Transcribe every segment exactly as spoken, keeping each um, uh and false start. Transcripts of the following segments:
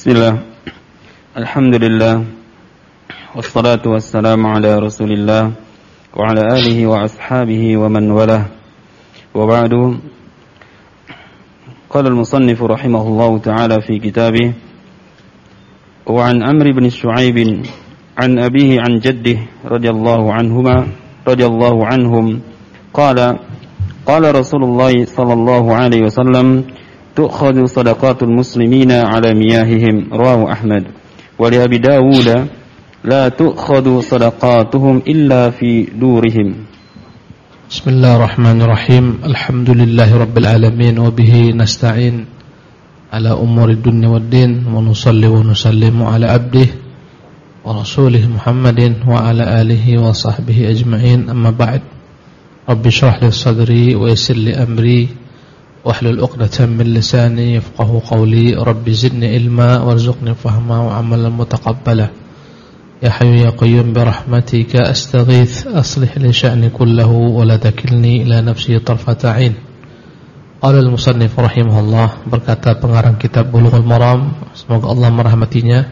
Bismillah. Alhamdulillah. Wassalatu wassalamu ala Rasulillah wa ala alihi wa ashabihi wa man walah. Wa ba'du. Qala al-musannif rahimahullahu ta'ala fi kitabih wa an Amr ibn Shu'aib an abihi an jaddih radhiyallahu anhuma radhiyallahu anhum qala qala Rasulullah sallallahu alaihi wasallam tu'khadhu sadaqatul muslimina ala miyahihim rawahu Ahmad wa li Abi Dawud la tu'khadhu sadaqatuhum illa fi durihim. Bismillahirrahmanirrahim. Alhamdulillahi rabbil alamin wa bihi nasta'in ala umuri dunya waddin wa nusalli wa nusallimu ala abdihi wa rasulih Muhammadin wa ala alihi wa sahbihi ajma'in, amma ba'd. Rabbi shrah li sadri wa yassir li amri wahlul 'uqdatam min lisani yafqahu qawli. Rabbi zidni ilma warzuqni fahma wa 'amalan mutaqabbala. Ya hayyu ya qayyum bi rahmatika astaghith aslih li sya'ni kullahu wa la takilni ila nafsi tarfata 'ain. Qala al-musannif rahimahullah, berkata pengarang kitab Bulughul Maram, semoga Allah merahmatinya,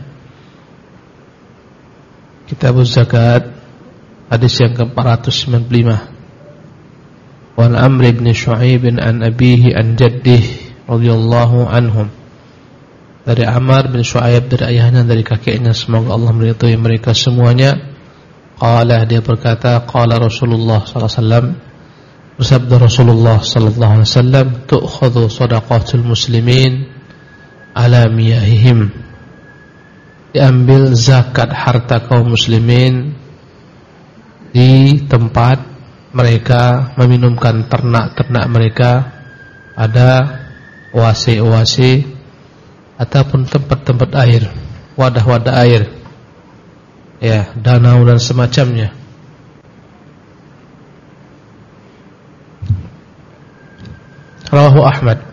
Kitabuz Zakat, hadis yang ke empat ratus sembilan puluh lima. Wa an Amr ibn Shu'aib an abihi an jaddih radhiyallahu anhum. Dari Amr bin Shu'aib, dari ayahnya, dari kakeknya, semoga Allah meridhai mereka semuanya. Qala, dia berkata, qala Rasulullah sallallahu alaihi wasallam, bersabda Rasulullah sallallahu alaihi wasallam, tu'khadhu shadaqatul muslimin ala miyahihim, diambil zakat harta kaum muslimin di tempat mereka meminumkan ternak-ternak mereka, ada oase-oase ataupun tempat-tempat air, wadah-wadah air, ya, danau dan semacamnya. Rawahu Ahmad,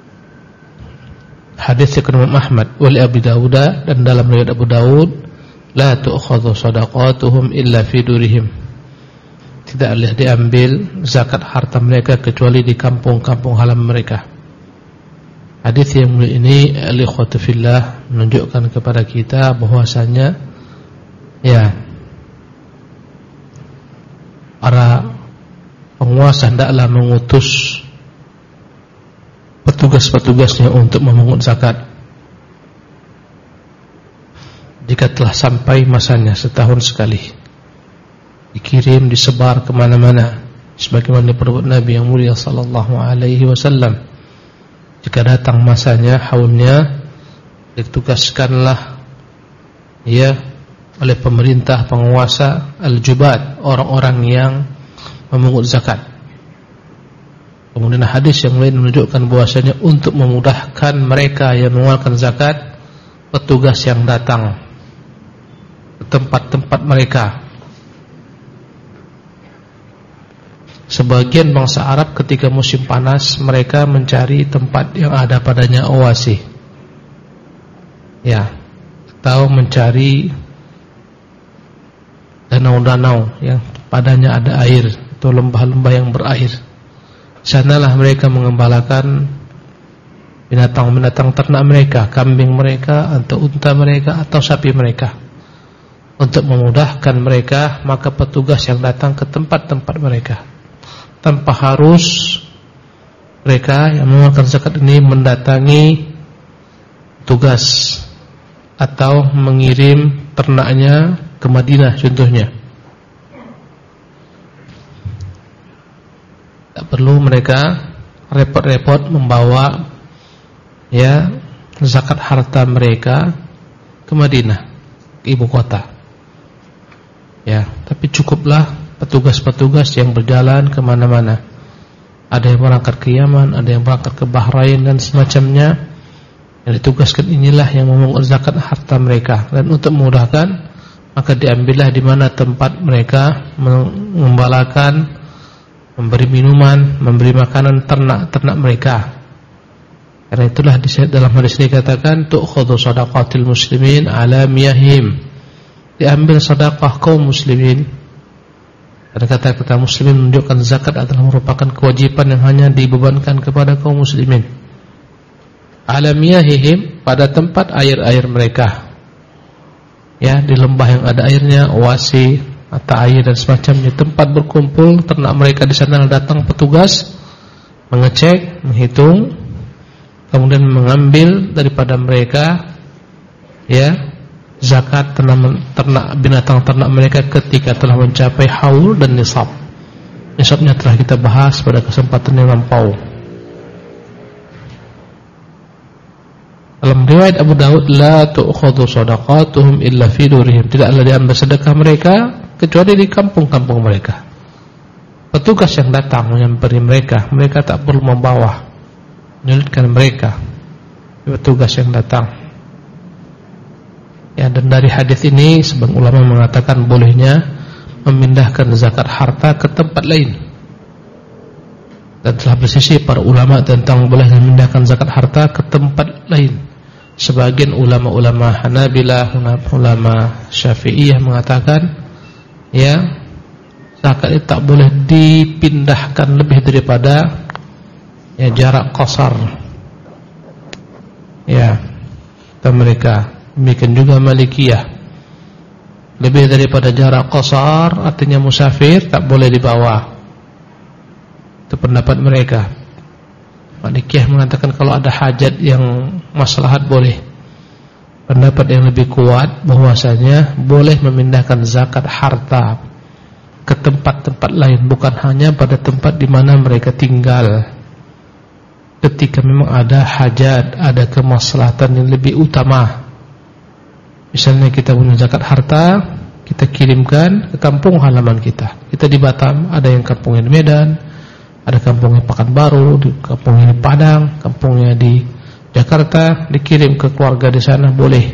hadis riwayat Imam Ahmad, wa li Abi Dawud, dan dalam riwayat Abu Dawud, la tu'khadhu shadaqatuhum illa fi durihim, tidak boleh diambil zakat harta mereka kecuali di kampung-kampung halaman mereka. Hadis yang mulia ini, al-ikhwatu fillah, menunjukkan kepada kita bahwasanya ya, para penguasa hendaklah mengutus petugas-petugasnya untuk memungut zakat jika telah sampai masanya, setahun sekali dikirim, disebar kemana-mana, sebagaimana diperbuat Nabi yang mulia sallallahu alaihi wasallam. Jika datang masanya, haulnya, ditugaskanlah ya oleh pemerintah, penguasa, al-jubat, orang-orang yang memungut zakat. Kemudian hadis yang lain menunjukkan bahwasanya untuk memudahkan mereka yang mengeluarkan zakat, petugas yang datang ke tempat-tempat mereka. Sebagian bangsa Arab ketika musim panas, mereka mencari tempat yang ada padanya oase, ya, atau mencari danau-danau yang padanya ada air, atau lembah-lembah yang berair. Sanalah mereka mengembalakan binatang-binatang ternak mereka, kambing mereka, atau unta mereka, atau sapi mereka. Untuk memudahkan mereka, maka petugas yang datang ke tempat-tempat mereka, tanpa harus mereka yang mengeluarkan zakat ini mendatangi tugas atau mengirim ternaknya ke Madinah contohnya. Tak perlu mereka repot-repot membawa ya zakat harta mereka ke Madinah, ke ibu kota. Ya, tapi cukuplah petugas-petugas yang berjalan kemana-mana. Ada yang berangkat ke Yaman, ada yang berangkat ke Bahrain dan semacamnya. Yang ditugaskan inilah yang memungut zakat harta mereka. Dan untuk memudahkan, maka diambillah di mana tempat mereka mengembalakan, memberi minuman, memberi makanan ternak-ternak mereka. Karena itulah dalam hadis ini dikatakan tu'khadhu shadaqatil muslimin ala miyahim, diambil sedekah kaum muslimin. Dan kata-kata muslimin menunjukkan zakat adalah merupakan kewajiban yang hanya dibebankan kepada kaum muslimin. ala miyahihim, pada tempat air-air mereka. Ya, di lembah yang ada airnya, wasi, mata air dan semacamnya, tempat berkumpul ternak mereka. Di sana datang petugas mengecek, menghitung, kemudian mengambil daripada mereka ya zakat ternak, ternak binatang ternak mereka ketika telah mencapai haul dan nisab. Nisabnya telah kita bahas pada kesempatan yang lampau. Dalam riwayat Abu Daud, la tu'khadhu shadaqatuhum illa fi durihim, tidaklah diambil sedekah mereka kecuali di kampung-kampung mereka. Petugas yang datang menyampaikan mereka, mereka tak perlu membawa, menyulitkan mereka. Petugas yang datang. Ya, dan dari hadis ini sebagian ulama mengatakan bolehnya memindahkan zakat harta ke tempat lain. Dan telah bersisi para ulama tentang bolehnya memindahkan zakat harta ke tempat lain. Sebagian ulama-ulama Hanabilah, ulama Syafi'iyah mengatakan ya, zakat itu tak boleh dipindahkan lebih daripada ya jarak qasar. Ya, dan mereka demikian juga Malikiyah, lebih daripada jarak qasar artinya musafir tak boleh dibawa. Itu pendapat mereka. Malikiyah mengatakan kalau ada hajat yang maslahat boleh. Pendapat yang lebih kuat bahwasanya boleh memindahkan zakat harta ke tempat-tempat lain, bukan hanya pada tempat di mana mereka tinggal. Ketika memang ada hajat, ada kemaslahatan yang lebih utama. Misalnya kita punya zakat harta, kita kirimkan ke kampung halaman kita. Kita di Batam, ada yang kampungnya di Medan, ada kampungnya Pekanbaru, di kampungnya di Padang, kampungnya di Jakarta, dikirim ke keluarga di sana boleh.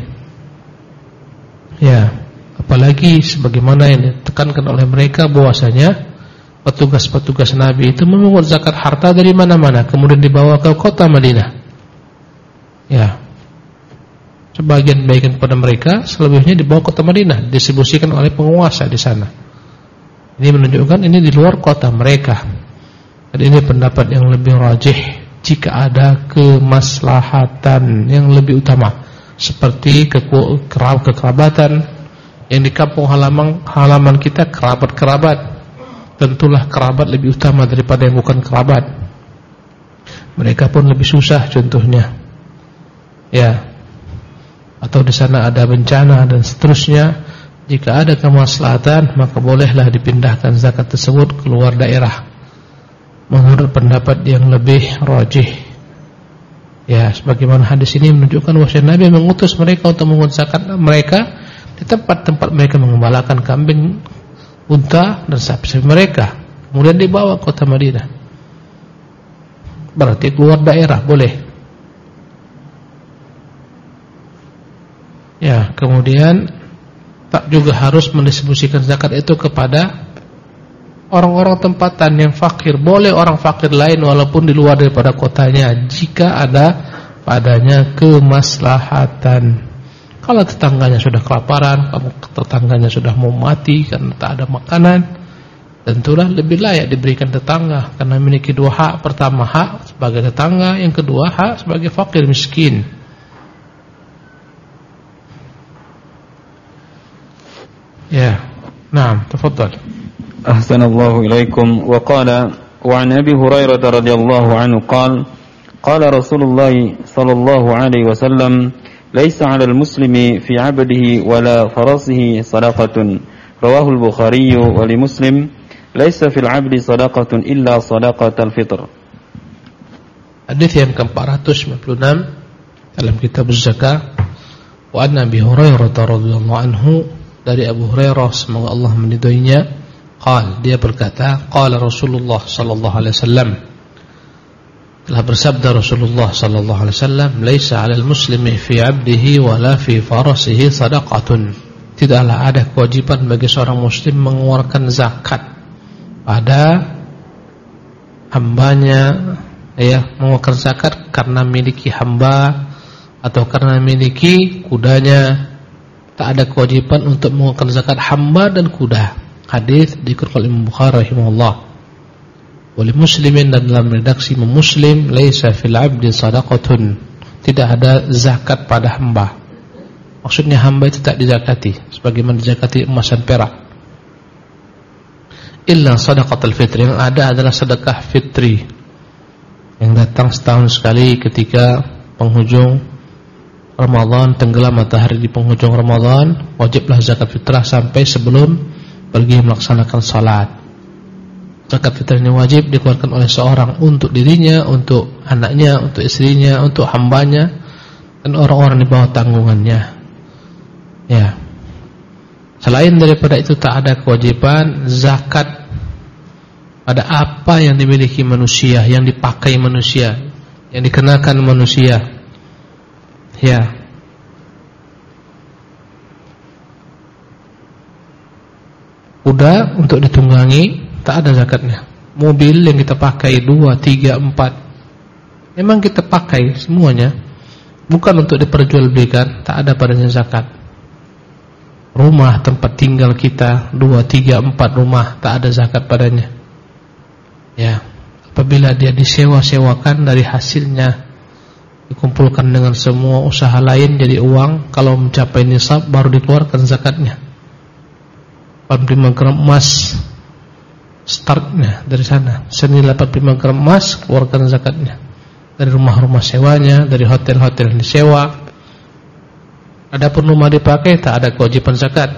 Ya, apalagi sebagaimana yang ditekankan oleh mereka bahwasanya petugas-petugas Nabi itu memungut zakat harta dari mana-mana, kemudian dibawa ke kota Madinah. Ya, sebagian bagian kepada mereka, selebihnya dibawa ke kota Madinah, distribusikan oleh penguasa di sana. Ini menunjukkan ini di luar kota mereka. Dan ini pendapat yang lebih rajih jika ada kemaslahatan yang lebih utama, seperti kekerabatan yang di kampung halaman halaman kita, kerabat-kerabat. Tentulah kerabat lebih utama daripada yang bukan kerabat. Mereka pun lebih susah contohnya. Ya. Atau di sana ada bencana dan seterusnya. Jika ada kemaslahatan, maka bolehlah dipindahkan zakat tersebut keluar daerah. Menurut pendapat yang lebih rajih. Ya, sebagaimana hadis ini menunjukkan bahwa Nabi mengutus mereka untuk mengut zakat mereka di tempat-tempat mereka mengembalakan kambing, unta dan sapi-sapi mereka, kemudian dibawa ke kota Madinah. Berarti keluar daerah boleh. Ya, kemudian tak juga harus mendistribusikan zakat itu kepada orang-orang tempatan yang fakir. Boleh orang fakir lain walaupun di luar daripada kotanya, jika ada padanya kemaslahatan. Kalau tetangganya sudah kelaparan, tetangganya sudah mau mati karena tak ada makanan, tentulah lebih layak diberikan tetangga, karena memiliki dua hak. Pertama, hak sebagai tetangga, yang kedua hak sebagai fakir miskin. Ya, nah, tafadhal. Ahsanallahu ilaikum. Wa qala wa an Abi Hurairah radhiyallahu anhu qala qala Rasulullah sallallahu alaihi wasallam laisa 'alal muslimi fi 'abdihi wala farasihi sadaqatun. Rawahu al-Bukhari wa li Muslim laisa fil 'abdi sadaqatun illa sadaqatul fitr. Hadis yang ke empat ratus sembilan puluh enam dalam kitab Az-Zakah. Wa an Abi Hurairah radhiyallahu anhu, dari Abu Hurairah semoga Allah meridhoinya, qal, dia berkata, qala Rasulullah sallallahu alaihi wasallam, telah bersabda Rasulullah sallallahu alaihi wasallam, laisa 'alal muslimi fi 'abdihi wala fi farasihi sadaqatun. Tidaklah ada kewajiban bagi seorang muslim mengeluarkan zakat pada hambanya, ya, mengeluarkan zakat karena memiliki hamba atau karena memiliki kudanya. Tak ada kewajiban untuk mengeluarkan zakat hamba dan kuda. Hadis dikeluarkan Imam Bukhari rahimahullah. Oleh Muslimin, dan dalam redaksi Muslim, laisa fil 'abdi sadaqatun, tidak ada zakat pada hamba. Maksudnya hamba itu tak dizakati sebagaimana dizakati emas dan perak. Illa sadaqatul fitri, yang ada adalah sedekah fitri yang datang setahun sekali ketika penghujung Ramadan, tenggelam matahari di penghujung Ramadan, wajiblah zakat fitrah sampai sebelum pergi melaksanakan salat. Zakat fitrah ini wajib dikeluarkan oleh seorang untuk dirinya, untuk anaknya, untuk istrinya, untuk hambanya, dan orang-orang di bawah tanggungannya. Ya. Selain daripada itu tak ada kewajiban zakat pada apa yang dimiliki manusia, yang dipakai manusia, yang dikenakan manusia. Ya. Kuda untuk ditunggangi tak ada zakatnya. Mobil yang kita pakai dua, tiga, empat, memang kita pakai semuanya, bukan untuk diperjualbelikan, tak ada padanya zakat. Rumah tempat tinggal kita dua, tiga, empat rumah, tak ada zakat padanya. Ya. Apabila dia disewa-sewakan, dari hasilnya dikumpulkan dengan semua usaha lain jadi uang, kalau mencapai nisab baru dikeluarkan zakatnya. delapan puluh lima gram emas startnya dari sana, senilai delapan puluh lima gram emas keluarkan zakatnya. Dari rumah-rumah sewanya, dari hotel-hotel yang disewa. Adapun rumah dipakai tak ada kewajiban zakat.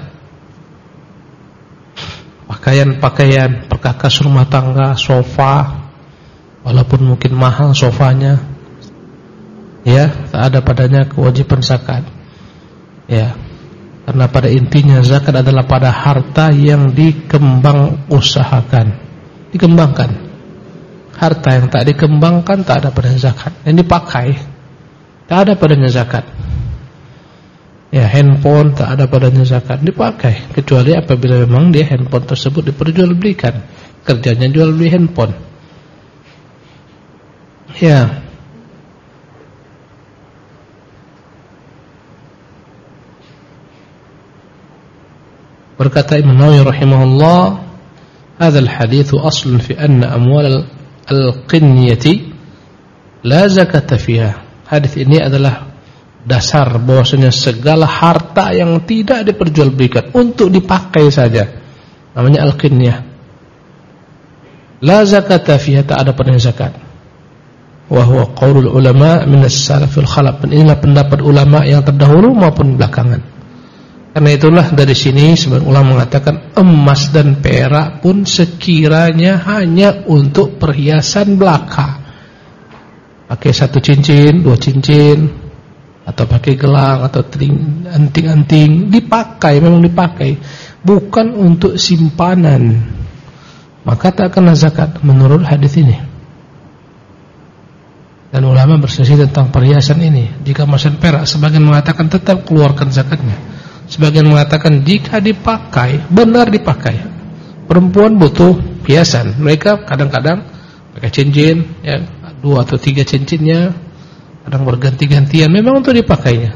Pakaian-pakaian, perkakas rumah tangga, sofa, walaupun mungkin mahal sofanya, ya, tak ada padanya kewajiban zakat. Ya. Karena pada intinya zakat adalah pada harta yang dikembang usahakan, dikembangkan. Harta yang tak dikembangkan tak ada padanya zakat. Yang dipakai tak ada padanya zakat. Ya, handphone tak ada padanya zakat, dipakai kecuali apabila memang dia handphone tersebut diperjualbelikan, kerjanya jual beli handphone. Ya. Berkata Imam Nawawi rahimahullah, "Hadzal hadits aslun fi anna amwal al-qinyati la zakata fiha." Hadis ini adalah dasar bahwasanya segala harta yang tidak diperjualbelikan untuk dipakai saja, namanya al-qinyah, la zakata fiha, tak ada padanya zakat. Wa huwa qaulul ulama min as-salafil khalaf. Inilah pendapat ulama yang terdahulu maupun belakangan. Karena itulah dari sini sebagian ulama mengatakan emas dan perak pun sekiranya hanya untuk perhiasan belaka. Pakai satu cincin, dua cincin, atau pakai gelang atau anting-anting, dipakai, memang dipakai, bukan untuk simpanan, maka tak kena zakat menurut hadis ini. Dan ulama berselisih tentang perhiasan ini. Jika emas dan perak, sebagian mengatakan tetap keluarkan zakatnya, sebagian mengatakan jika dipakai, benar dipakai. Perempuan butuh hiasan, mereka kadang-kadang pakai cincin, ya, dua atau tiga cincinnya, kadang berganti-gantian, memang untuk dipakainya.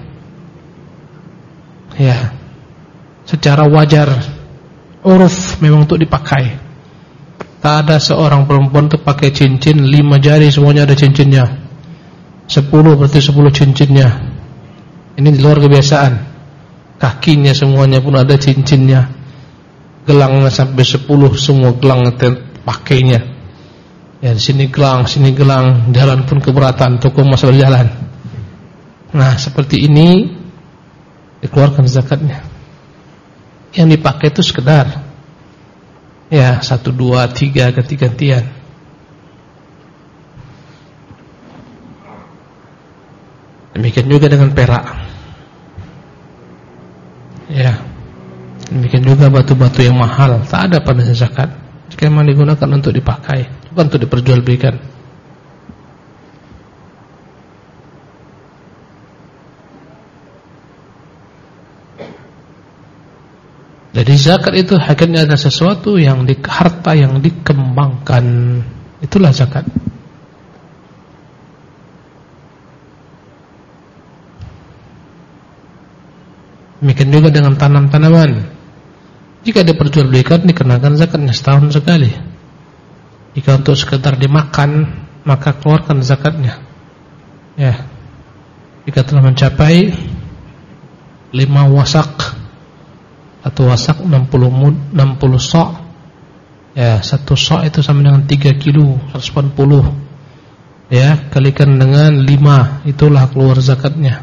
Ya, secara wajar, uruf memang untuk dipakai. Tak ada seorang perempuan untuk pakai cincin lima jari semuanya ada cincinnya, sepuluh berarti sepuluh cincinnya. Ini di luar kebiasaan. Kakinya semuanya pun ada cincinnya, gelangnya sampai sepuluh semua gelang pakainya. Ya, di sini gelang, sini gelang, jalan pun keberatan, toko masih berjalan. Nah, seperti ini dikeluarkan zakatnya. Yang dipakai itu sekedar, ya, satu, dua, tiga, ganti-gantian. Demikian juga dengan perak. Ya, demikian juga batu-batu yang mahal, tak ada padanya zakat jika memang digunakan untuk dipakai, bukan untuk diperjualbelikan. Jadi zakat itu hakikatnya adalah sesuatu yang di, harta yang dikembangkan, itulah zakat. Demikian juga dengan tanam-tanaman. Jika diperjualbelikan dikenakan zakatnya setahun sekali. Jika untuk sekedar dimakan, maka keluarkan zakatnya. Ya. jika telah mencapai lima wasak, satu wasak enam puluh mud, enam puluh sok, ya satu sok itu sama dengan tiga kilo, seratus delapan puluh, ya kalikan dengan lima, itulah keluar zakatnya.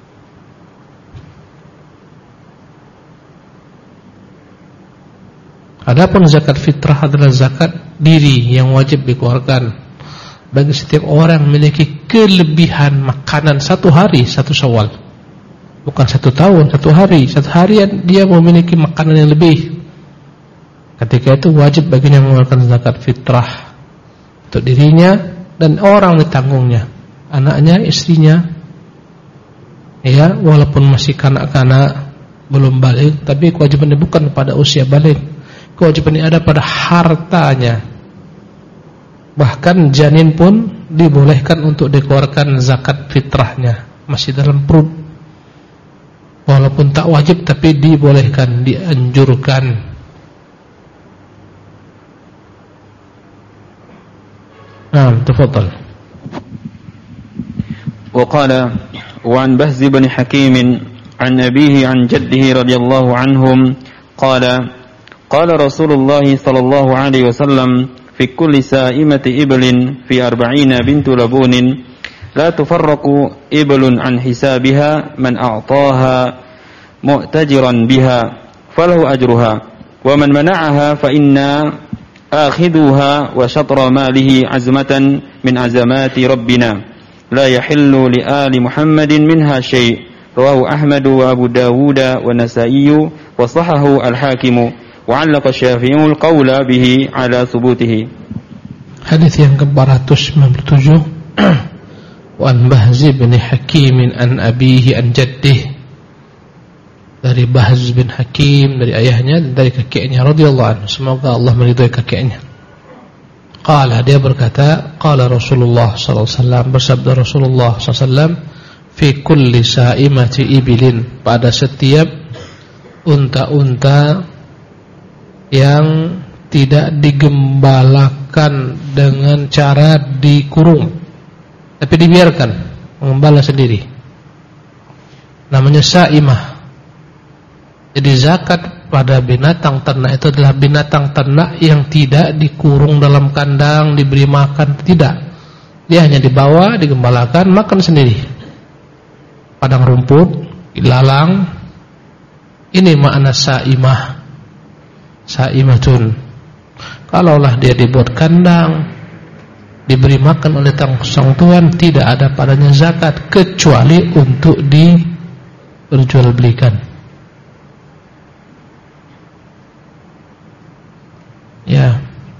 Adapun zakat fitrah adalah zakat diri yang wajib dikeluarkan bagi setiap orang yang memiliki kelebihan makanan satu hari, satu Syawal. Bukan satu tahun, satu hari. Satu harian dia memiliki makanan yang lebih. Ketika itu wajib baginya mengeluarkan zakat fitrah untuk dirinya dan orang ditanggungnya, anaknya, istrinya. Ya, walaupun masih kanak-kanak, belum balik, tapi kewajibannya bukan pada usia balik. Kewajiban ini ada pada hartanya. Bahkan janin pun dibolehkan untuk dikeluarkan zakat fitrahnya, masih dalam perut. Walaupun tak wajib tapi dibolehkan, dianjurkan. Nah, tafadhal. Wa qala wa an Bahz bin Hakim an abihi an jaddihi radhiyallahu anhum qala qala Rasulullah sallallahu alaihi wasallam fi kulli sa'imati iblin fi arba'ina bintu labunin la tufarraqu iblun an hisabiha man a'taha mu'tajiran biha falahu ajruha wa man mana'aha fa inna akhiduha wa syatra malihi azmatan min azamati rabbina la yahillu li ali Muhammadin minha syai' rawahu Ahmad wa Abu Dawud wa Nasa'i wa sahahahu al-Hakim wa'allaka Syafi'ul qawla bihi ala thubutihi. Hadis yang ke-empat ratus sembilan puluh tujuh wa an Bahz bin Hakim an abihi an jaddih, dari Bahz bin Hakim dari ayahnya dan dari kakeknya radhiyallahu anhu, semoga Allah meridhai kakeknya. Qala, dia berkata, qala Rasulullah sallallahu alaihi wasallam, bersabda Rasulullah sallallahu alaihi wasallam, fi kulli sa'imati ibilin, pada setiap unta-unta yang tidak digembalakan dengan cara dikurung, tapi dibiarkan mengembala sendiri, namanya sa'imah. Jadi zakat pada binatang ternak itu adalah binatang ternak yang tidak dikurung dalam kandang, diberi makan, tidak. Dia hanya dibawa, digembalakan, makan sendiri. Padang rumput, ilalang. Ini makna sa'imah. Sa'imatun. Kalaulah dia dibuat kandang, diberi makan oleh sang tuan, tidak ada padanya zakat kecuali untuk diperjualbelikan. Ya,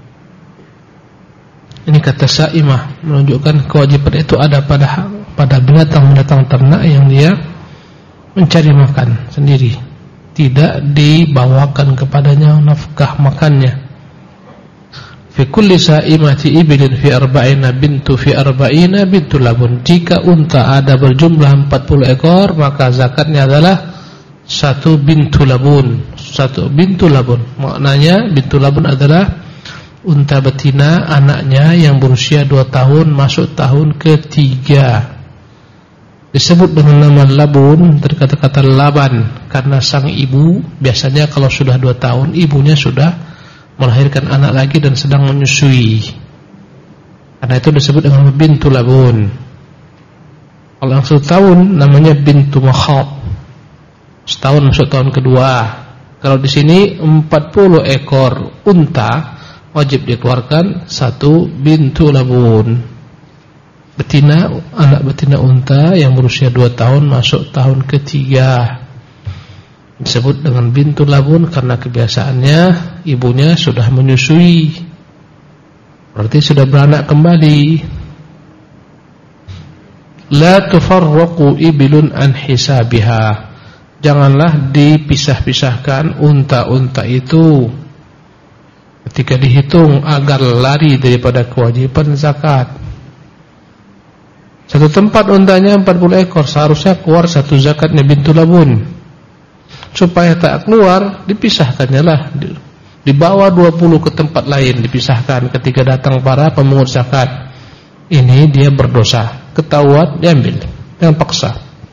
ini kata sa'imah menunjukkan kewajiban itu ada pada pada binatang-binatang ternak yang dia mencari makan sendiri, tidak dibawakan kepadanya nafkah makannya. Fi kulli sa'imati ibilin fi arba'ina bintu fi arba'ina bintu labun. Jika unta ada berjumlah empat puluh ekor, maka zakatnya adalah satu bintu labun. Satu bintu labun. Maknanya bintu labun adalah unta betina, anaknya yang berusia dua tahun masuk tahun ketiga. Disebut dengan nama labun dari kata-kata laban, karena sang ibu biasanya kalau sudah dua tahun ibunya sudah melahirkan anak lagi dan sedang menyusui. Karena itu disebut dengan bintu labun. Kalau yang satu tahun namanya bintu makhab, setahun masuk tahun kedua. Kalau di sini empat puluh ekor unta wajib dikeluarkan satu bintu labun. Betina, anak betina unta yang berusia dua tahun masuk tahun ketiga. Disebut dengan bintu labun karena kebiasaannya ibunya sudah menyusui, berarti sudah beranak kembali. La tufarraqu ibilun an hisabiha. Janganlah dipisah-pisahkan unta-unta itu ketika dihitung agar lari daripada kewajiban zakat. Satu tempat untanya empat puluh ekor, seharusnya keluar satu zakatnya bintu labun. Supaya tak keluar, dipisahkannya lah, dibawa dua puluh ke tempat lain, dipisahkan. Ketika datang para pemungut zakat, ini dia berdosa, ketahuan diambil dengan paksa.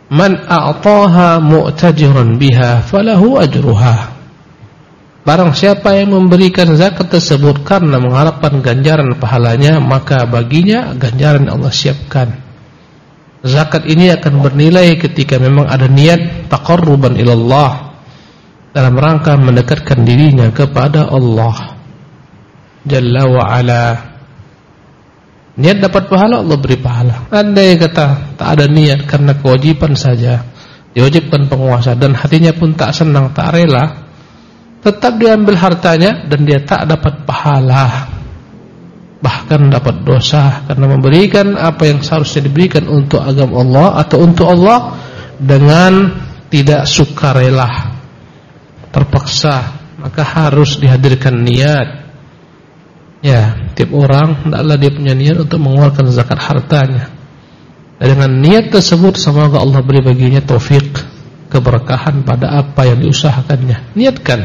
Man a'taha mu'tajiran biha falahu ajruha. Barang siapa yang memberikan zakat tersebut karena mengharapkan ganjaran pahalanya, maka baginya ganjaran yang Allah siapkan. Zakat ini akan bernilai ketika memang ada niat taqarruban ilallah, dalam rangka mendekatkan dirinya kepada Allah Jalla wa ala. Niat dapat pahala, Allah beri pahala. Andai kata tak ada niat karena kewajiban saja, diwajibkan penguasa, dan hatinya pun tak senang, tak rela, tetap diambil hartanya dan dia tak dapat pahala, bahkan dapat dosa, karena memberikan apa yang seharusnya diberikan untuk agama Allah atau untuk Allah dengan tidak sukarela, terpaksa. Maka harus dihadirkan niat. Ya, tiap orang hendaklah dia punya niat untuk mengeluarkan zakat hartanya. Dan dengan niat tersebut semoga Allah beri baginya taufik, keberkahan pada apa yang diusahakannya. Niatkan,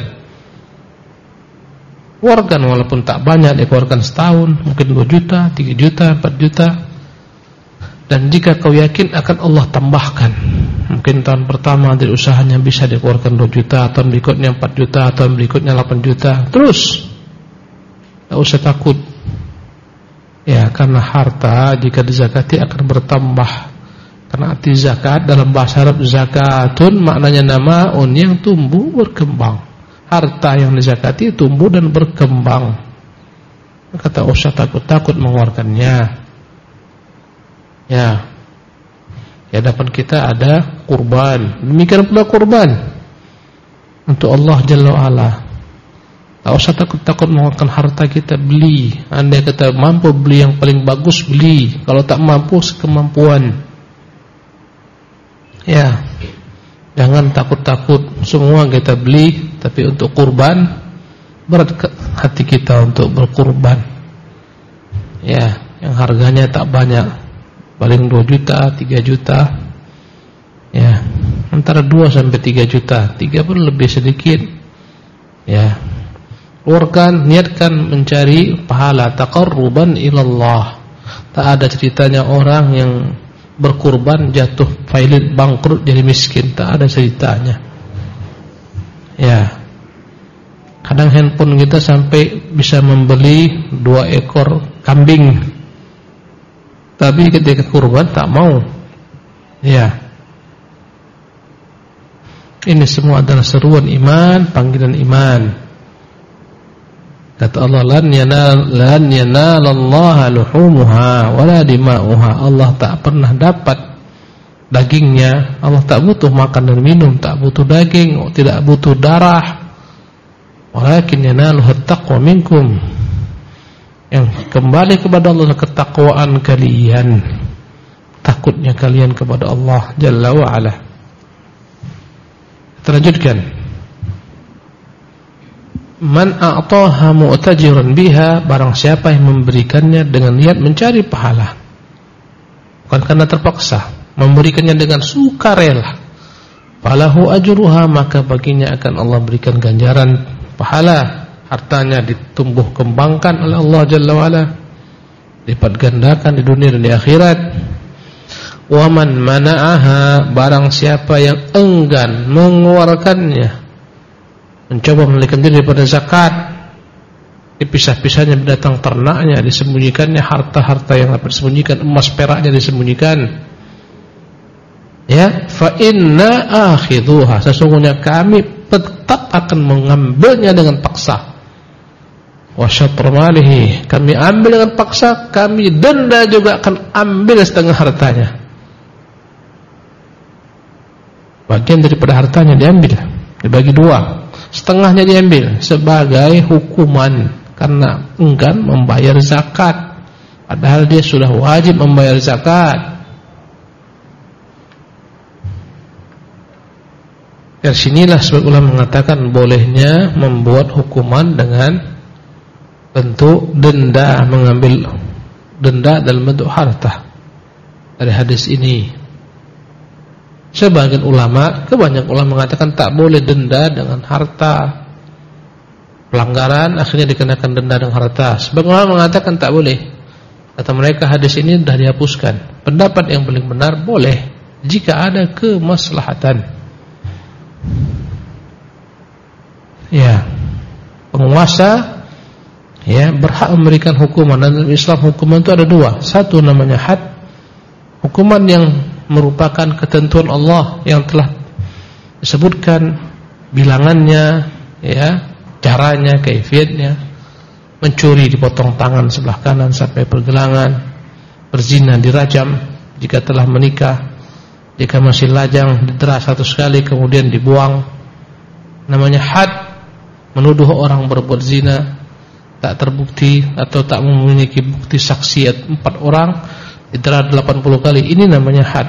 keluarkan walaupun tak banyak, dikeluarkan setahun, mungkin dua juta, tiga juta, empat juta. Dan jika kau yakin akan Allah tambahkan, mungkin tahun pertama dari usahanya bisa dikeluarkan dua juta, tahun berikutnya empat juta, tahun berikutnya delapan juta, terus. Tak usah takut. Ya, karena harta jika dizakati akan bertambah. Karena arti zakat dalam bahasa Arab, zakatun maknanya namaun, yang tumbuh berkembang. Harta yang dizakati tumbuh dan berkembang. Maka tak usah takut-takut mengeluarkannya. Ya, di hadapan kita ada kurban. Demikian pula kurban untuk Allah Jalla wa'ala. Tak usah takut-takut mengeluarkan harta kita, beli. Andai kata mampu beli yang paling bagus, beli. Kalau tak mampu, sekemampuan. Ya, jangan takut-takut. Semua kita beli, tapi untuk kurban berat hati kita untuk berkurban. Ya, yang harganya tak banyak, paling dua juta, tiga juta. Ya, antara dua sampai tiga juta. tiga pun lebih sedikit. Ya, keluarkan, niatkan mencari pahala taqarruban ilallah. Tak ada ceritanya orang yang berkurban jatuh failit, bangkrut, jadi miskin. Tak ada ceritanya. Ya, kadang handphone kita sampai bisa membeli dua ekor kambing, tapi ketika kurban tak mau. Ya, ini semua adalah seruan iman, panggilan iman. Kata Allah, lan yanal lan yanalallaha luhumuha wala dima'uha. Allah tak pernah dapat dagingnya. Allah tak butuh makan dan minum, tak butuh daging, tidak butuh darah. Walakin yanaluhu taqwa minkum. Yang kembali kepada Allah ketakwaan kalian, takutnya kalian kepada Allah Jalla wa ala. Terlanjutkan. Man a'taha mu'tajiran biha, barang siapa yang memberikannya dengan niat mencari pahala, bukan karena terpaksa, memberikannya dengan sukarela, falahu ajruha, maka baginya akan Allah berikan ganjaran pahala. Hartanya ditumbuh kembangkan oleh Allah Jalla wa'ala, lipat gandakan di dunia dan di akhirat. Wa man mana'aha, barang siapa yang enggan mengeluarkannya, mencoba melarikan diri daripada zakat, dipisah-pisahnya binatang ternaknya, disembunyikannya harta-harta yang dapat disembunyikan, emas peraknya disembunyikan. Ya, fa inna akhidhuha, sesungguhnya kami tetap akan mengambilnya dengan paksa. Wa syatr malihi, kami ambil dengan paksa, kami denda juga akan ambil setengah hartanya. Bagian daripada hartanya diambil, dibagi dua. Setengahnya diambil sebagai hukuman karena enggan membayar zakat, padahal dia sudah wajib membayar zakat. Dari sinilah sebab ulama mengatakan bolehnya membuat hukuman dengan bentuk denda, mengambil denda dalam bentuk harta. Dari hadis ini, sebagian ulama, kebanyakan ulama mengatakan tak boleh denda dengan harta. Pelanggaran akhirnya dikenakan denda dengan harta. Sebagian ulama mengatakan tak boleh. Kata mereka hadis ini sudah dihapuskan. Pendapat yang paling benar boleh. jika ada kemaslahatan. Ya, penguasa ya berhak memberikan hukuman, dan dalam Islam hukuman itu ada dua. Satu namanya had, hukuman yang merupakan ketentuan Allah yang telah disebutkan bilangannya, ya, caranya, kaifiatnya. Mencuri dipotong tangan sebelah kanan sampai pergelangan, berzina dirajam jika telah menikah, jika masih lajang didera satu kali kemudian dibuang. Namanya had, menuduh orang berbuat zina tak terbukti atau tak memiliki bukti saksi empat orang didera delapan puluh kali, ini namanya had.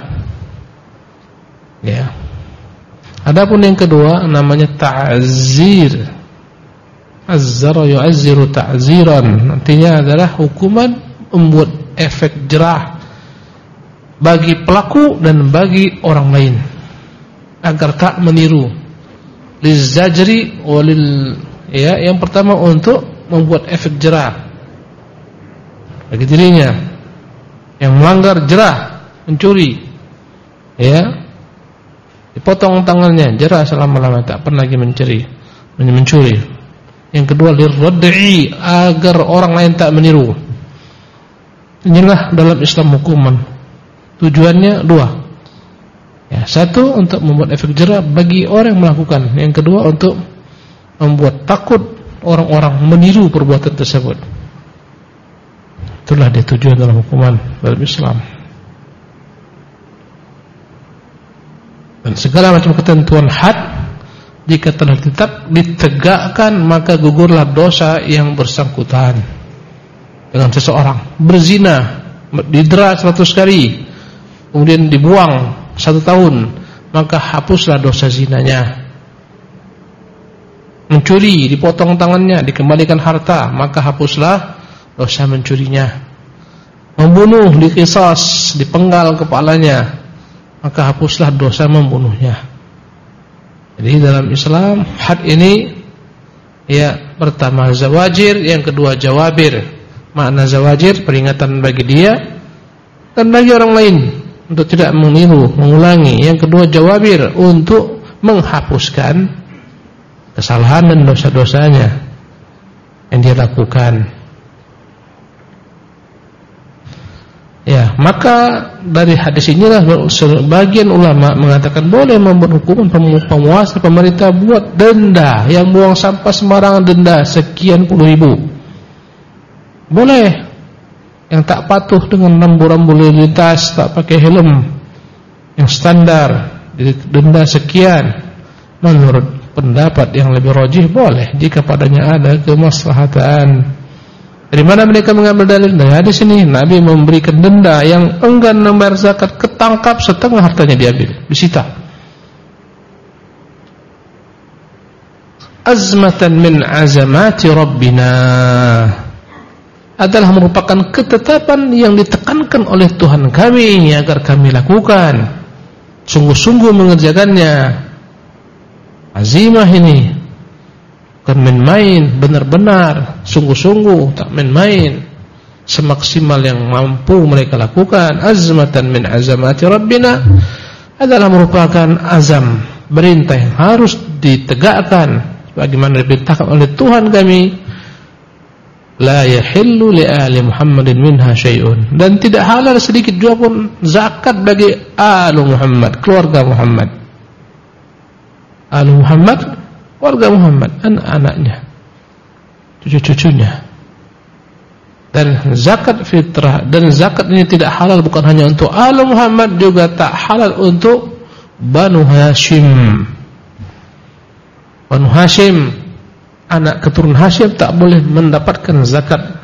Ya. Adapun yang kedua namanya ta'zir. Azzara yu'azziru ta'ziran, artinya adalah hukuman membuat efek jerah bagi pelaku dan bagi orang lain agar tak meniru. Lizajri walil, ya, yang pertama untuk membuat efek jerah bagi dirinya yang melanggar, jerah, mencuri, ya, dipotong tangannya, jerah selama-lamanya, tak pernah lagi mencuri, mencuri. Yang kedua lirrad'i, agar orang lain tak meniru. Inilah dalam Islam hukuman. Tujuannya dua. Ya, satu untuk membuat efek jerah bagi orang yang melakukan. Yang kedua untuk membuat takut orang-orang meniru perbuatan tersebut. Itulah dia tujuan dalam hukuman dalam Islam. Dan segala macam ketentuan had jika telah tetap ditegakkan, maka gugurlah dosa yang bersangkutan dengan seseorang. Berzina, didera seratus kali, kemudian dibuang satu tahun, maka hapuslah dosa zinanya. Mencuri, dipotong tangannya, dikembalikan harta, maka hapuslah dosa mencurinya. Membunuh, diqisas, dipenggal kepalanya, maka hapuslah dosa membunuhnya. Jadi dalam Islam had ini, ya, pertama zawajir, yang kedua jawabir. Makna zawajir peringatan bagi dia dan bagi orang lain untuk tidak meniru, mengulangi. Yang kedua jawabir, untuk menghapuskan kesalahan dan dosa-dosanya yang dia lakukan. Ya, maka dari hadis inilah sebagian ulama mengatakan boleh membuat hukuman penguasa, pemerintah buat denda, yang buang sampah sembarangan denda sekian puluh ribu. Boleh. Yang tak patuh dengan rambu-rambu lalu lintas, tak pakai helm yang standar, denda sekian. Menurut pendapat yang lebih rajih boleh jika padanya ada kemaslahatan. Dari mana mereka mengambil dalil? Dari hadis ini, Nabi memberikan denda yang enggan membayar zakat, ketangkap setengah hartanya diambil, disita. Azmatan min azamati Rabbina, adalah merupakan ketetapan yang ditekankan oleh Tuhan kami agar kami lakukan, sungguh-sungguh mengerjakannya. Azimah ini bukan main-main, benar-benar, sungguh-sungguh, tak main-main, semaksimal yang mampu mereka lakukan. Azmatan min azamati Rabbina adalah merupakan azam, perintah yang harus ditegakkan bagaimana diperintahkan oleh Tuhan kami. La yahillu li ahli Muhammadin minha syai'un, dan tidak halal sedikit juga pun zakat bagi ahli Muhammad, keluarga Muhammad. Ahli Muhammad, keluarga Muhammad, anak-anaknya, cucu-cucunya. Dan zakat fitrah, dan zakat ini tidak halal bukan hanya untuk ahli Muhammad, juga tak halal untuk Banu Hashim. Banu Hashim, anak keturunan Hashim, tak boleh mendapatkan zakat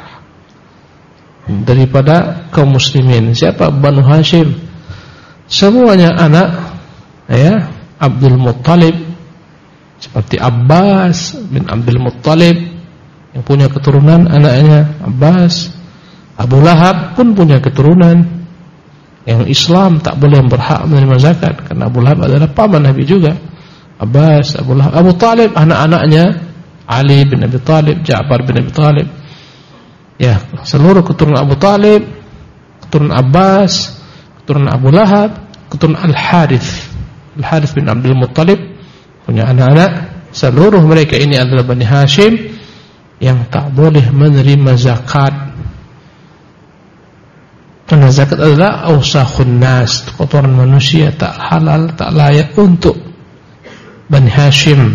daripada kaum muslimin. Siapa Banu Hashim? Semuanya anak, ya, Abdul Muttalib, seperti Abbas bin Abdul Muttalib yang punya keturunan anaknya Abbas. Abu Lahab pun punya keturunan yang Islam tak boleh berhak menerima zakat, karena Abu Lahab adalah paman Nabi juga. Abbas, Abu Lahab, Abu Talib, anak-anaknya Ali bin Abi Talib, Ja'far bin Abi Talib. Ya, seluruh keturunan Abu Talib, keturunan Abbas, keturunan Abu Lahab, keturunan Al-Harith. Al-Harith bin Abdul Muttalib punya anak-anak. Seluruh mereka ini adalah Bani Hashim yang tak boleh menerima zakat. Karena zakat adalah awsakhun nas, kotoran manusia, tak halal, tak layak untuk Bani Hashim.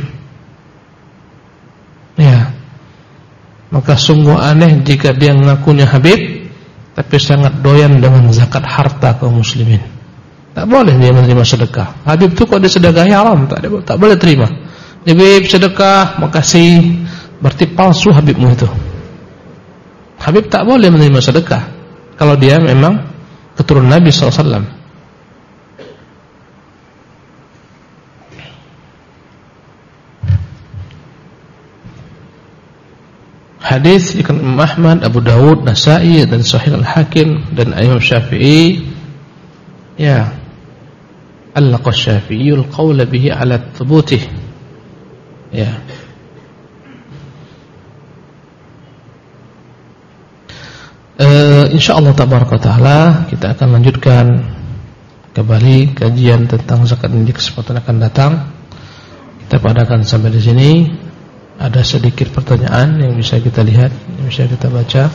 Ya. Maka sungguh aneh jika dia mengakunya Habib tapi sangat doyan dengan zakat harta kaum muslimin. Tak boleh dia menerima sedekah. Habib itu kok ada sedekah haram, tak ada, tak boleh terima. Habib sedekah, makasih, berarti palsu Habibmu itu. Habib tak boleh menerima sedekah kalau dia memang keturunan Nabi sallallahu alaihi wasallam. Hadis dikatakan Imam Ahmad, Abu Dawud, Nasa'i dan Sahih Al-Hakim dan Imam Syafi'i. Ya, allaqa Syafi'i al-qawl bihi ala thubutih. Ya. Uh, insyaallah tabaraka taala kita akan lanjutkan kembali kajian tentang zakat di kesempatan akan datang. Kita padakan sampai di sini. Ada sedikit pertanyaan yang bisa kita lihat, yang bisa kita baca.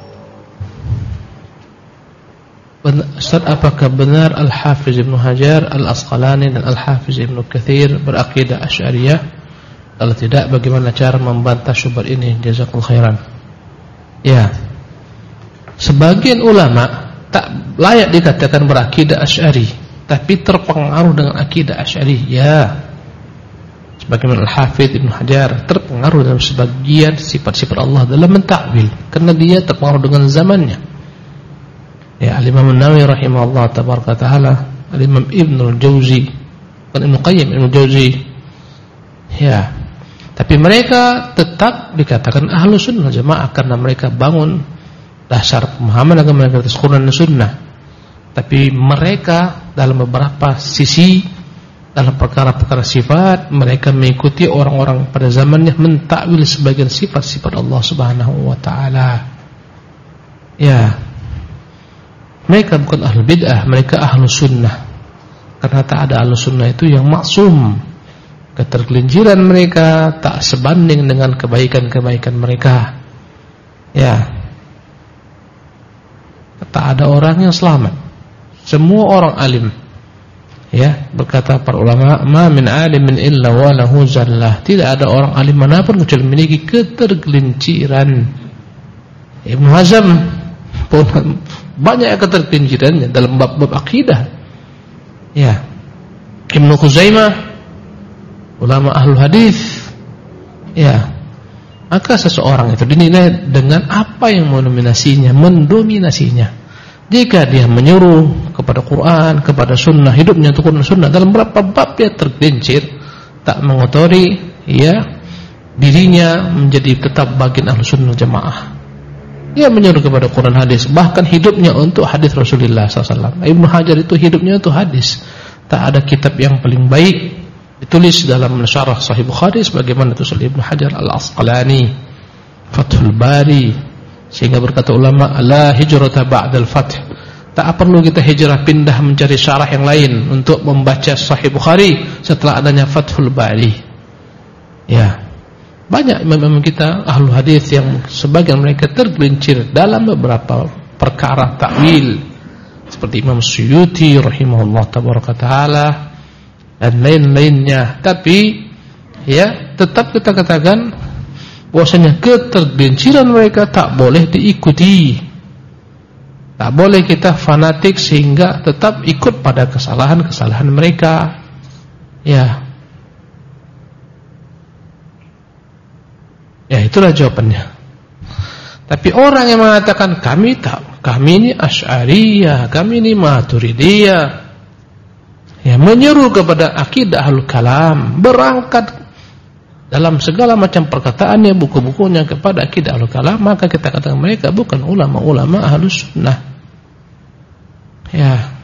Ustaz, apakah benar Al-Hafiz Ibnu Hajar Al-Asqalani dan Al-Hafiz Ibnu Katsir berakidah Asy'ariyah? Kalau tidak, bagaimana cara membantah syubhat ini? Jazakallahu khairan. Ya. Sebagian ulama tak layak dikatakan berakidah Asy'ari, tapi terpengaruh dengan akidah Asy'ari. Ya. Bagaimana Al-Hafidz Ibnu Hajar terpengaruh dalam sebagian sifat-sifat Allah dalam mentakwil karena dia terpengaruh dengan zamannya. Ya, Al-Imam An-Nawawi rahimahullah tabaraka taala, Al-Imam Ibnu Al-Jauzi dan Ibnu Qayyim Ibnu Jauzi. Ya. Tapi mereka tetap dikatakan Ahlus Sunnah Jamaah karena mereka bangun dasar pemahaman agama mereka atas Quran dan Sunnah. Tapi mereka dalam beberapa sisi, dalam perkara-perkara sifat, mereka mengikuti orang-orang pada zamannya mentakwil sebagian sifat-sifat Allah Subhanahu wa taala. Ya. Mereka bukan ahlu bid'ah, mereka ahlu sunnah. Karena tak ada ahlu sunnah itu yang maksum. Ketergelinciran mereka tak sebanding dengan kebaikan-kebaikan mereka. Ya. Tak ada orang yang selamat. Semua orang alim. Ya, berkata para ulama, ma min alimin illa wa lahu zallah. Tidak ada orang alim manapun kecuali memiliki ketergelinciran. Ibnu Hazm pun banyak ketergelincirannya dalam bab-bab akidah. Ya. Ibnu Khuzaimah, ulama ahlul hadis. Ya. Maka seseorang itu dinilai dengan apa yang mendominasinya, mendominasinya. Jika dia menyuruh kepada Quran, kepada Sunnah, hidupnya untuk Quran Sunnah, dalam berapa bab dia tergelincir, tak mengotori, ya, dirinya menjadi tetap bagian Ahlus Sunnah Jamaah. Dia menyuruh kepada Quran hadis, bahkan hidupnya untuk hadis Rasulullah sallallahu alaihi wasallam. Ibnu Hajar itu hidupnya untuk hadis. Tak ada kitab yang paling baik ditulis dalam syarah Sahih Bukhari sebagaimana tulis Ibnu Hajar Al-Asqalani, Fathul Bari. Sehingga berkata ulama, la hijrata ba'dal fath. Tak perlu kita hijrah pindah mencari syarah yang lain untuk membaca Sahih Bukhari setelah adanya Fathul Bari. Ya. Banyak imam-imam kita ahlul hadis yang sebagian mereka tergelincir dalam beberapa perkara takwil, seperti Imam Suyuti rahimahullah tabaraka taala dan lain-lainnya. Tapi ya, tetap kita katakan bahwasanya ketergelinciran mereka tak boleh diikuti. Tak boleh kita fanatik sehingga tetap ikut pada kesalahan-kesalahan mereka. Ya. Ya, itulah jawabannya. Tapi orang yang mengatakan kami tak, kami ini Asy'ariyah, kami ini Maturidiyah, ya, menyeru kepada akidah Ahlul Kalam, berangkat dalam segala macam perkataannya, buku-bukunya kepada akidah Ahlul Kalam, maka kita katakan mereka bukan ulama-ulama Ahlus Sunnah. Ya.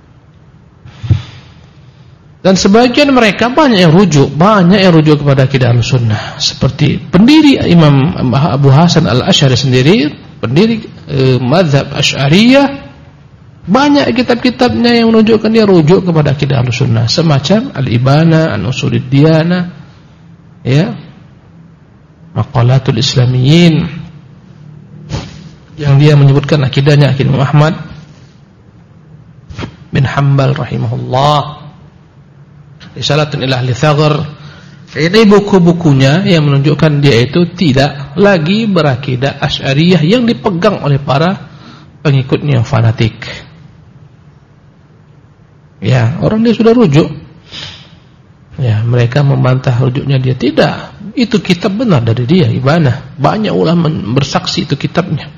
Dan sebagian mereka banyak yang rujuk, banyak yang rujuk kepada akidah Ahlus Sunnah. Seperti pendiri Imam Abu Hasan Al-Asy'ari sendiri, pendiri eh, mazhab Asy'ariyah, Banyak kitab-kitabnya yang menunjukkan dia rujuk kepada akidah Ahlussunnah, semacam Al-Ibana, An-Usulid Diyanah, ya, Maqalatul Islamiyyin, yang dia menyebutkan akidahnya akidah Ahmad bin Hanbal rahimahullah, Risalatun ila Ahli Thaghr. Ini buku-bukunya yang menunjukkan dia itu tidak lagi berakidah Asy'ariyah yang dipegang oleh para pengikutnya yang fanatik. Ya, orang dia sudah rujuk. Ya, mereka membantah rujuknya dia. Tidak, itu kitab benar dari dia, Ibana. Banyak ulama bersaksi itu kitabnya.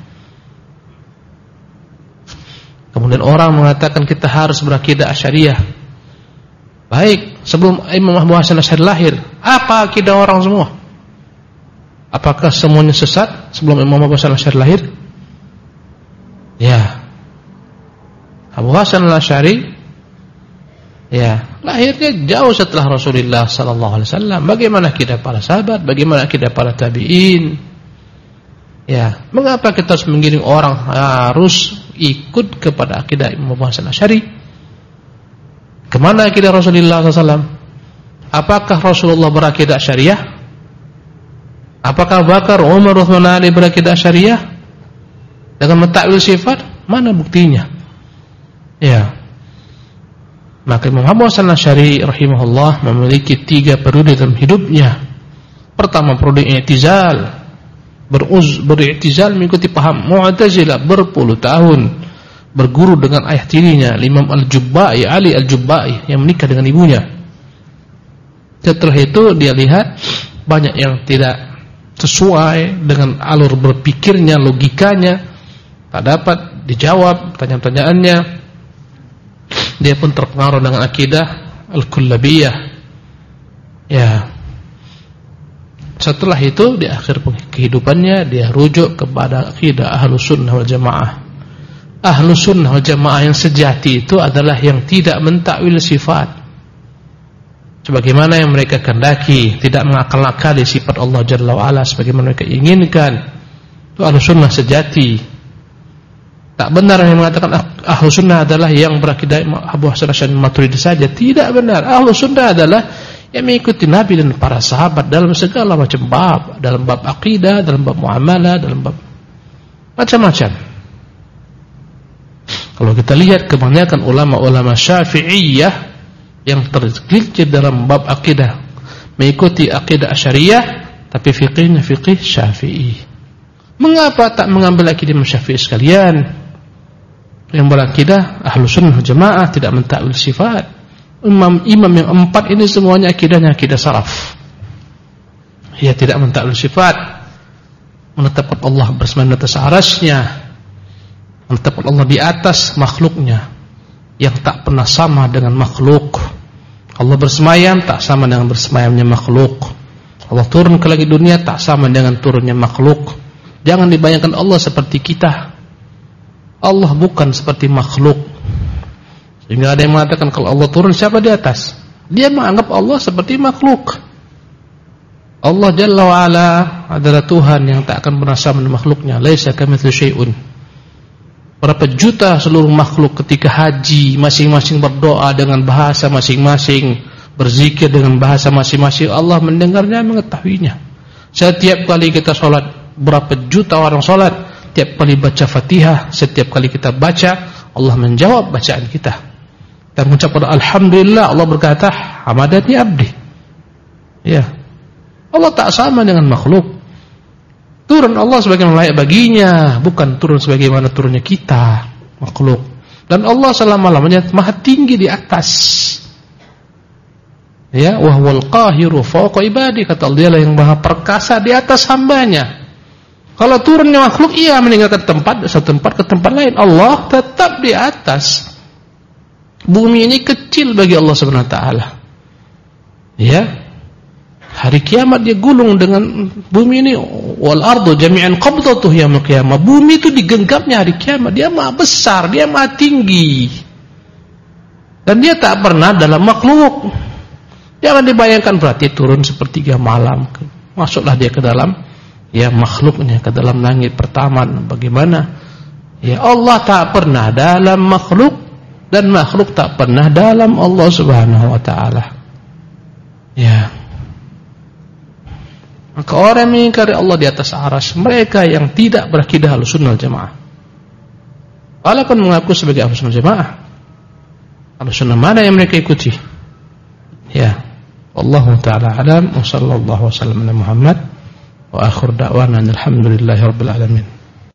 Kemudian orang mengatakan kita harus berakidah Asy'ariyah. Baik, sebelum Imam Abu Hasan Asy'ari lahir, apa akidah orang semua? Apakah semuanya sesat sebelum Imam Abu Hasan Asy'ari lahir? Ya, Abu Hasan Asy'ari, ya, lahirnya jauh setelah Rasulullah sallallahu alaihi wasallam. Bagaimana akidah para sahabat? Bagaimana akidah para tabi'in? Ya, mengapa kita harus mengiring orang harus ikut kepada akidah Imam Abu Hasan Asy'ari? Kemana akidah Rasulullah sallallahu alaihi wasallam? Apakah Rasulullah berakidah Asy'ariyah? Apakah Bakar, Umar, Utsman, Ali berakidah Asy'ariyah dengan mentakwil sifat? Mana buktinya? Ya. Maka Imam Abu Hasan Asy'ari rahimahullah memiliki tiga periode dalam hidupnya. Pertama, periode i'tizal, beruz ber'i'tizal mengikuti paham Mu'tazilah berpuluh tahun, berguru dengan ayah tirinya Imam Al-Jubba'i, Ali Al-Jubba'i yang menikah dengan ibunya. Setelah itu dia lihat banyak yang tidak sesuai dengan alur berpikirnya, logikanya, tak dapat dijawab pertanyaan-pertanyaannya. Dia pun terpengaruh dengan akidah Al-Kullabiyah. Ya. Setelah itu di akhir kehidupannya dia rujuk kepada akidah Ahlussunnah wal Jamaah. Ahlussunnah wal Jamaah yang sejati itu adalah yang tidak mentakwil sifat sebagaimana yang mereka kehendaki, tidak mengakal-akali sifat Allah Jalla wa Ala sebagaimana mereka inginkan. Itu Ahlussunnah sejati. Tak benar yang mengatakan Ahlussunnah adalah yang berakidah Abu Hasan Asy'ari Maturidi saja. Tidak benar. Ahlussunnah adalah yang mengikuti Nabi dan para sahabat dalam segala macam bab, dalam bab akidah, dalam bab muamalah, dalam bab macam-macam. Kalau kita lihat kebanyakan ulama-ulama Syafi'iyah yang tergelincir dalam bab akidah mengikuti akidah Asy'ariyah, tapi fiqihnya fiqih Syafi'i. Mengapa tak mengambil akidah Syafi'i sekalian? Yang berakidah Ahlussunnah Jamaah tidak mentakwil sifat. Imam-imam yang empat ini semuanya akidahnya akidah salaf. Ia tidak mentakwil sifat, menetapkan Allah bersemayam di atas arasy-Nya, menetapkan Allah di atas makhluknya yang tak pernah sama dengan makhluk. Allah bersemayam tak sama dengan bersemayamnya makhluk. Allah turun ke langit dunia tak sama dengan turunnya makhluk. Jangan dibayangkan Allah seperti kita. Allah bukan seperti makhluk. Sehingga ada yang mengatakan kalau Allah turun siapa di atas? Dia menganggap Allah seperti makhluk. Allah Jalla wa Ala adalah Tuhan yang tak akan pernah sama dengan makhluknya. Laisa kamitslihi syai'un. Berapa juta seluruh makhluk ketika haji masing-masing berdoa dengan bahasa masing-masing, berzikir dengan bahasa masing-masing, Allah mendengarnya, mengetahuinya. Setiap kali kita sholat, berapa juta orang sholat, tiap kali baca Fatihah, setiap kali kita baca, Allah menjawab bacaan kita. Kita mengucapkan alhamdulillah, Allah berkata hamadani abdi. Ya, Allah tak sama dengan makhluk. Turun Allah sebagaimana layak baginya, bukan turun sebagaimana turunnya kita, makhluk. Dan Allah selama-lamanya maha tinggi di atas. Ya, wa huwal qahiru fawqa ibadi, kata Allah, dialah yang maha perkasa di atas hambanya. Kalau turunnya makhluk, ia meninggalkan tempat satu tempat ke tempat lain. Allah tetap di atas. Bumi ini kecil bagi Allah Subhanahu wa taala. Ya. Hari kiamat dia gulung dengan bumi ini, wal ardu jami'an qabdatuhu yaumil qiyamah. Bumi itu digenggamnya hari kiamat. Dia maha besar, dia maha tinggi. Dan dia tak pernah dalam makhluk. Jangan dibayangkan berarti turun sepertiga malam. Masuklah dia ke dalam ya makhluknya, ke dalam langit pertama. Bagaimana Ya, Allah tak pernah dalam makhluk dan makhluk tak pernah dalam Allah Subhanahu wa taala. Ya. Maka orang yang mengingkari Allah di atas arsy, mereka yang tidak berakidah Ahlussunnah wal Jamaah. Walaupun mengaku sebagai Ahlussunnah wal Jamaah, Ahlussunnah mana yang mereka ikuti? Ya. Wallahu taala alam wa sallallahu wasallam ala Muhammad wa akhir da'wana alhamdulillahi rabbil alamin.